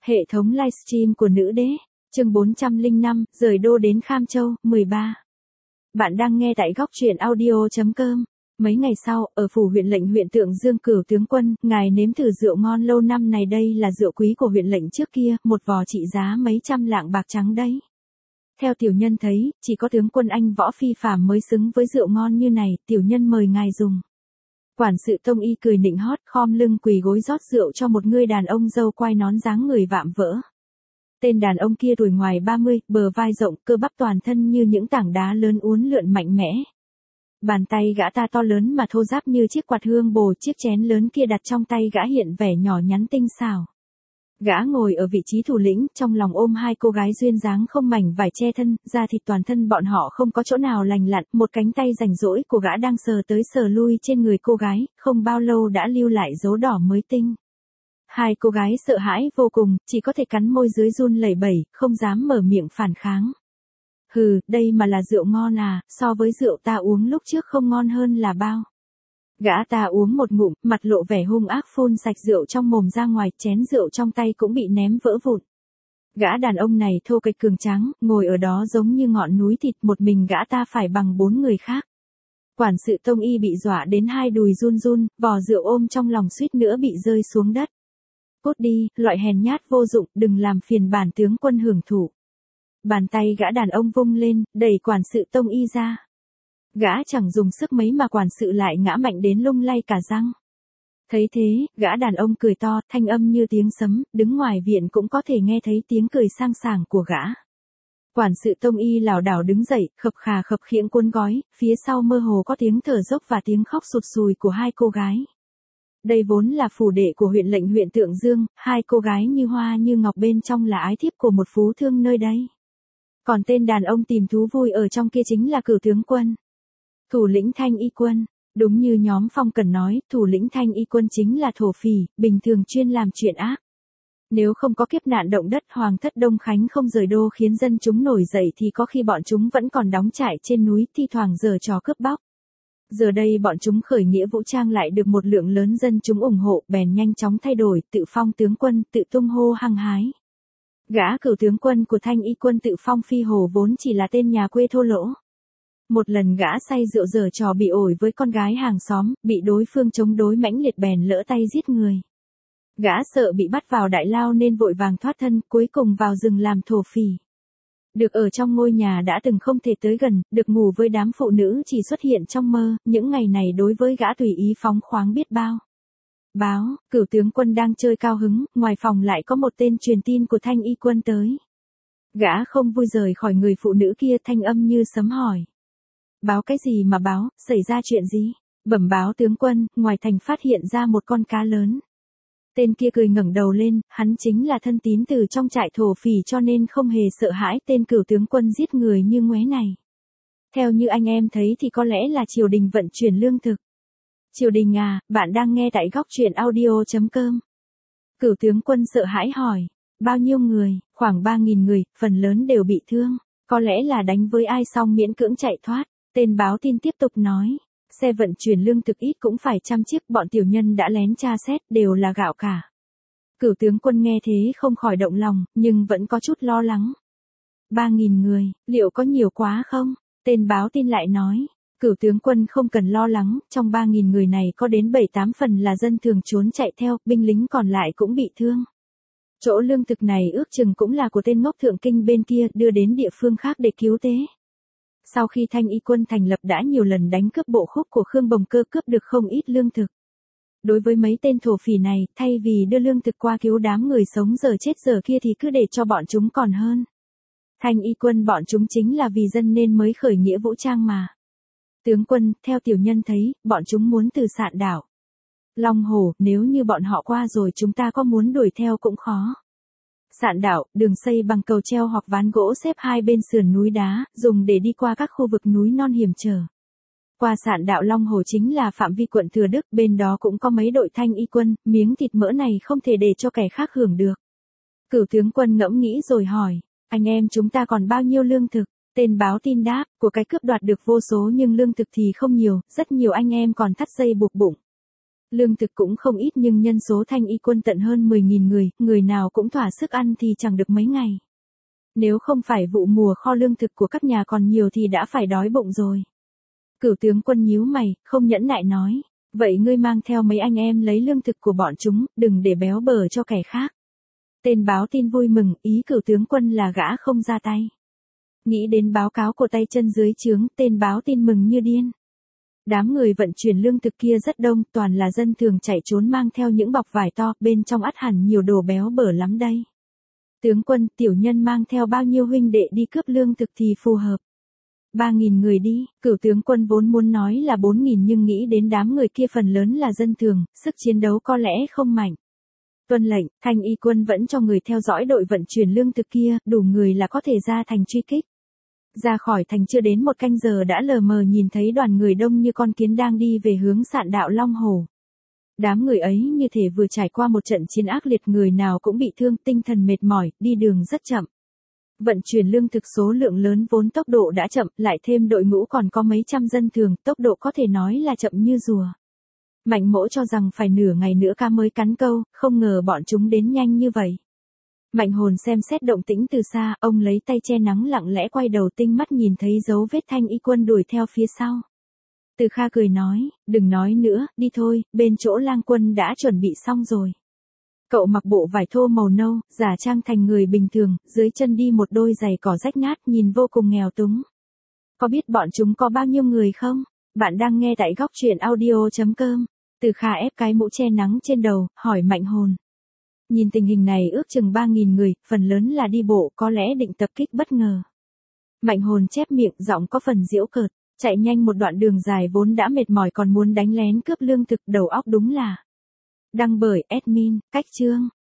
Hệ thống livestream của nữ đế, chương 405, rời đô đến Kham Châu, 13. Bạn đang nghe tại góc truyện audio.com. Mấy ngày sau, ở phủ huyện lệnh huyện Tượng Dương Cửu tướng quân, ngài nếm thử rượu ngon lâu năm này, đây là rượu quý của huyện lệnh trước kia, một vò trị giá mấy trăm lạng bạc trắng đấy. Theo tiểu nhân thấy, chỉ có tướng quân anh võ phi phàm mới xứng với rượu ngon như này, tiểu nhân mời ngài dùng. Quản sự Tông Y cười nịnh hót, khom lưng quỳ gối rót rượu cho một người đàn ông râu quai nón dáng người vạm vỡ. Tên đàn ông kia tuổi ngoài 30, bờ vai rộng, cơ bắp toàn thân như những tảng đá lớn uốn lượn mạnh mẽ. Bàn tay gã ta to lớn mà thô ráp như chiếc quạt hương bồ, chiếc chén lớn kia đặt trong tay gã hiện vẻ nhỏ nhắn tinh xảo. Gã ngồi ở vị trí thủ lĩnh, trong lòng ôm hai cô gái duyên dáng không mảnh vải che thân, da thịt toàn thân bọn họ không có chỗ nào lành lặn, một cánh tay rảnh rỗi của gã đang sờ tới sờ lui trên người cô gái, không bao lâu đã lưu lại dấu đỏ mới tinh. Hai cô gái sợ hãi vô cùng, chỉ có thể cắn môi dưới run lẩy bẩy, không dám mở miệng phản kháng. Hừ, đây mà là rượu ngon à, so với rượu ta uống lúc trước không ngon hơn là bao. Gã ta uống một ngụm, mặt lộ vẻ hung ác phun sạch rượu trong mồm ra ngoài, chén rượu trong tay cũng bị ném vỡ vụn. Gã đàn ông này thô kệch cường tráng, ngồi ở đó giống như ngọn núi thịt, một mình gã ta phải bằng 4 người khác. Quản sự Tông Y bị dọa đến hai đùi run run, vò rượu ôm trong lòng suýt nữa bị rơi xuống đất. Cút đi, loại hèn nhát vô dụng, đừng làm phiền bản tướng quân hưởng thụ. Bàn tay gã đàn ông vung lên, đẩy quản sự Tông Y ra. Gã chẳng dùng sức mấy mà quản sự lại ngã mạnh đến lung lay cả răng. Thấy thế, gã đàn ông cười to, thanh âm như tiếng sấm, đứng ngoài viện cũng có thể nghe thấy tiếng cười sang sảng của gã. Quản sự Tông Y lảo đảo đứng dậy, khập khà khập khiễng cuốn gói, phía sau mơ hồ có tiếng thở dốc và tiếng khóc sụt sùi của hai cô gái. Đây vốn là phủ đệ của huyện lệnh huyện Tượng Dương, hai cô gái như hoa như ngọc bên trong là ái thiếp của một phú thương nơi đây. Còn tên đàn ông tìm thú vui ở trong kia chính là Cửu tướng quân, thủ lĩnh Thanh Y quân. Đúng như nhóm Phong Cần nói, thủ lĩnh Thanh Y quân chính là thổ phỉ, bình thường chuyên làm chuyện ác. Nếu không có kiếp nạn động đất, Hoàng thất Đông Khánh không rời đô khiến dân chúng nổi dậy thì có khi bọn chúng vẫn còn đóng trại trên núi, thi thoảng giở trò cướp bóc. Giờ đây bọn chúng khởi nghĩa vũ trang lại được một lượng lớn dân chúng ủng hộ, bèn nhanh chóng thay đổi, tự phong tướng quân, tự tung hô hăng hái. Gã Cửu tướng quân của Thanh Y quân tự phong Phi Hồ vốn chỉ là tên nhà quê thô lỗ. Một lần gã say rượu giở trò bị ổi với con gái hàng xóm, bị đối phương chống đối mãnh liệt bèn lỡ tay giết người. Gã sợ bị bắt vào đại lao nên vội vàng thoát thân, cuối cùng vào rừng làm thổ phỉ. Được ở trong ngôi nhà đã từng không thể tới gần, được ngủ với đám phụ nữ chỉ xuất hiện trong mơ, những ngày này đối với gã tùy ý phóng khoáng biết bao. Báo, Cửu tướng quân đang chơi cao hứng, ngoài phòng lại có một tên truyền tin của Thanh Y quân tới. Gã không vui rời khỏi người phụ nữ kia, thanh âm như sấm hỏi. Báo cái gì mà báo, xảy ra chuyện gì? Bẩm báo tướng quân, ngoài thành phát hiện ra một con cá lớn. Tên kia cười ngẩng đầu lên, hắn chính là thân tín từ trong trại thổ phỉ cho nên không hề sợ hãi tên Cửu tướng quân giết người như ngoé này. Theo như anh em thấy thì có lẽ là triều đình vận chuyển lương thực. Triều đình à, bạn đang nghe tại góc truyện audio.com. Cửu tướng quân sợ hãi hỏi, bao nhiêu người? Khoảng 3.000 người, phần lớn đều bị thương. Có lẽ là đánh với ai xong miễn cưỡng chạy thoát. Tên báo tin tiếp tục nói, xe vận chuyển lương thực ít cũng phải 100 chiếc, bọn tiểu nhân đã lén tra xét, đều là gạo cả. Cửu tướng quân nghe thế không khỏi động lòng, nhưng vẫn có chút lo lắng. 3.000 người, liệu có nhiều quá không? Tên báo tin lại nói, Cửu tướng quân không cần lo lắng, trong 3.000 người này có đến 7-8 phần là dân thường trốn chạy theo, binh lính còn lại cũng bị thương. Chỗ lương thực này ước chừng cũng là của tên ngốc Thượng Kinh bên kia, đưa đến địa phương khác để cứu tế. Sau khi Thanh Y quân thành lập đã nhiều lần đánh cướp bộ khúc của Khương Bồng Cơ, cướp được không ít lương thực. Đối với mấy tên thổ phỉ này, thay vì đưa lương thực qua cứu đám người sống giờ chết giờ kia thì cứ để cho bọn chúng còn hơn. Thanh Y quân bọn chúng chính là vì dân nên mới khởi nghĩa vũ trang mà. Tướng quân, theo tiểu nhân thấy, bọn chúng muốn từ Sạn đảo Long Hồ, nếu như bọn họ qua rồi chúng ta có muốn đuổi theo cũng khó. Sạn đảo, đường xây bằng cầu treo hoặc ván gỗ xếp hai bên sườn núi đá, dùng để đi qua các khu vực núi non hiểm trở. Qua Sạn đảo Long Hồ chính là phạm vi quận Thừa Đức, bên đó cũng có mấy đội Thanh Y quân, miếng thịt mỡ này không thể để cho kẻ khác hưởng được. Cửu tướng quân ngẫm nghĩ rồi hỏi, anh em chúng ta còn bao nhiêu lương thực? Tên báo tin đáp, của cái cướp đoạt được vô số nhưng lương thực thì không nhiều, rất nhiều anh em còn thắt dây buộc bụng. Lương thực cũng không ít nhưng nhân số Thanh y quân tận hơn 10.000 người, người nào cũng thỏa sức ăn thì chẳng được mấy ngày. Nếu không phải vụ mùa kho lương thực của các nhà còn nhiều thì đã phải đói bụng rồi. Cửu tướng quân nhíu mày, không nhẫn nại nói. Vậy ngươi mang theo mấy anh em lấy lương thực của bọn chúng, đừng để béo bở cho kẻ khác. Tên báo tin vui mừng, ý cửu tướng quân là gã không ra tay. Nghĩ đến báo cáo của tay chân dưới trướng, tên báo tin mừng như điên. Đám người vận chuyển lương thực kia rất đông, toàn là dân thường chạy trốn mang theo những bọc vải to, bên trong ắt hẳn nhiều đồ béo bở lắm đây. Tướng quân, tiểu nhân mang theo bao nhiêu huynh đệ đi cướp lương thực thì phù hợp. 3.000 người đi, cửu tướng quân vốn muốn nói là 4.000 nhưng nghĩ đến đám người kia phần lớn là dân thường, sức chiến đấu có lẽ không mạnh. Tuân lệnh, Thanh y quân vẫn cho người theo dõi đội vận chuyển lương thực kia, đủ người là có thể ra thành truy kích. Ra khỏi thành chưa đến một canh giờ đã lờ mờ nhìn thấy đoàn người đông như con kiến đang đi về hướng Sạn Đạo Long Hồ. Đám người ấy như thể vừa trải qua một trận chiến ác liệt, người nào cũng bị thương, tinh thần mệt mỏi, đi đường rất chậm. Vận chuyển lương thực số lượng lớn vốn tốc độ đã chậm, lại thêm đội ngũ còn có mấy trăm dân thường, tốc độ có thể nói là chậm như rùa. Mạnh Mỗ cho rằng phải nửa ngày nữa cá mới cắn câu, không ngờ bọn chúng đến nhanh như vậy. Mạnh Hồn xem xét động tĩnh từ xa, ông lấy tay che nắng lặng lẽ quay đầu tinh mắt nhìn thấy dấu vết Thanh y quân đuổi theo phía sau. Từ Kha cười nói, đừng nói nữa, đi thôi, bên chỗ lang quân đã chuẩn bị xong rồi. Cậu mặc bộ vải thô màu nâu, giả trang thành người bình thường, dưới chân đi một đôi giày cỏ rách nát nhìn vô cùng nghèo túng. Có biết bọn chúng có bao nhiêu người không? Bạn đang nghe tại góc truyện audio.com. Từ Kha ép cái mũ che nắng trên đầu, hỏi Mạnh Hồn. Nhìn tình hình này ước chừng 3.000 người, phần lớn là đi bộ, có lẽ định tập kích bất ngờ. Mạnh Hồn chép miệng, giọng có phần giễu cợt, chạy nhanh một đoạn đường dài vốn đã mệt mỏi còn muốn đánh lén cướp lương thực, đầu óc đúng là. Đăng bởi admin, cách chương.